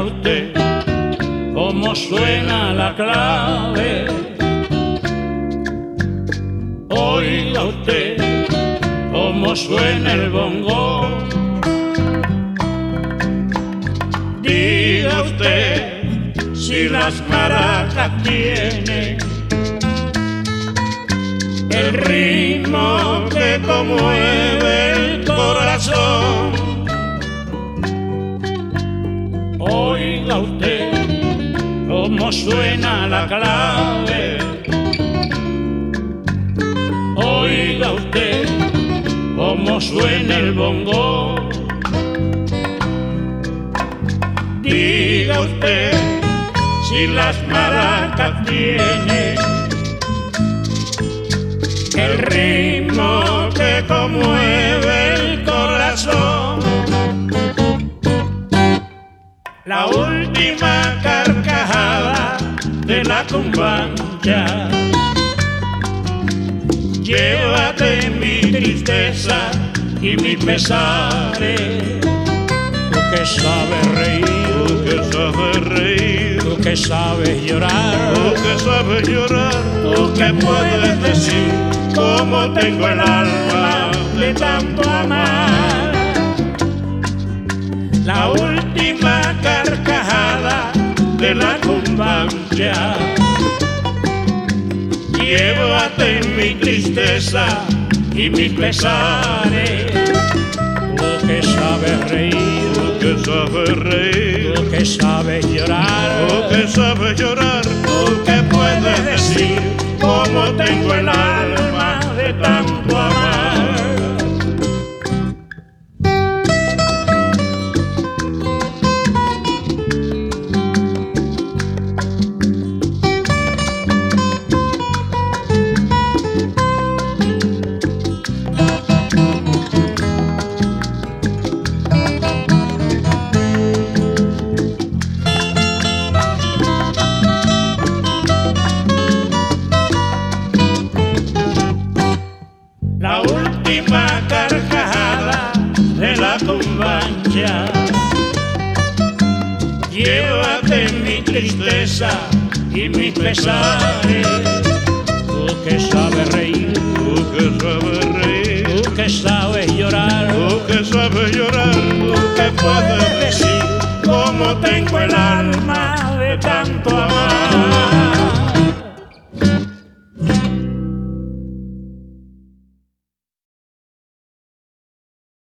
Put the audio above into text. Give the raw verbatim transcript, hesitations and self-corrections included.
usted cómo suena la clave. Oiga usted cómo suena el bongo. Diga usted si las maracas tienen el ritmo que conmueve el corazón. Oiga usted cómo suena la clave. Oiga usted cómo suena el bongo. Diga usted si las maracas tienen el ritmo que conmueve el corazón. La última carcajada de la cumbancha. Llévate mi tristeza y mis pesares. Tú que sabes reír, Tú que sabes reír, tú que sabes llorar, tú que sabes llorar, tú que puedes decir cómo tengo el alma de tanto amar. La última carcajada de la cumbancha. Llévate mi tristeza y mis pesares. Tú que sabes reír, tú que sabes reír, tú que sabes llorar, tú que sabes llorar, tú que puedes decir cómo tengo el alma de tanto amar. La última carcajada de la cumbancha. Llévate mi tristeza y mis pesares.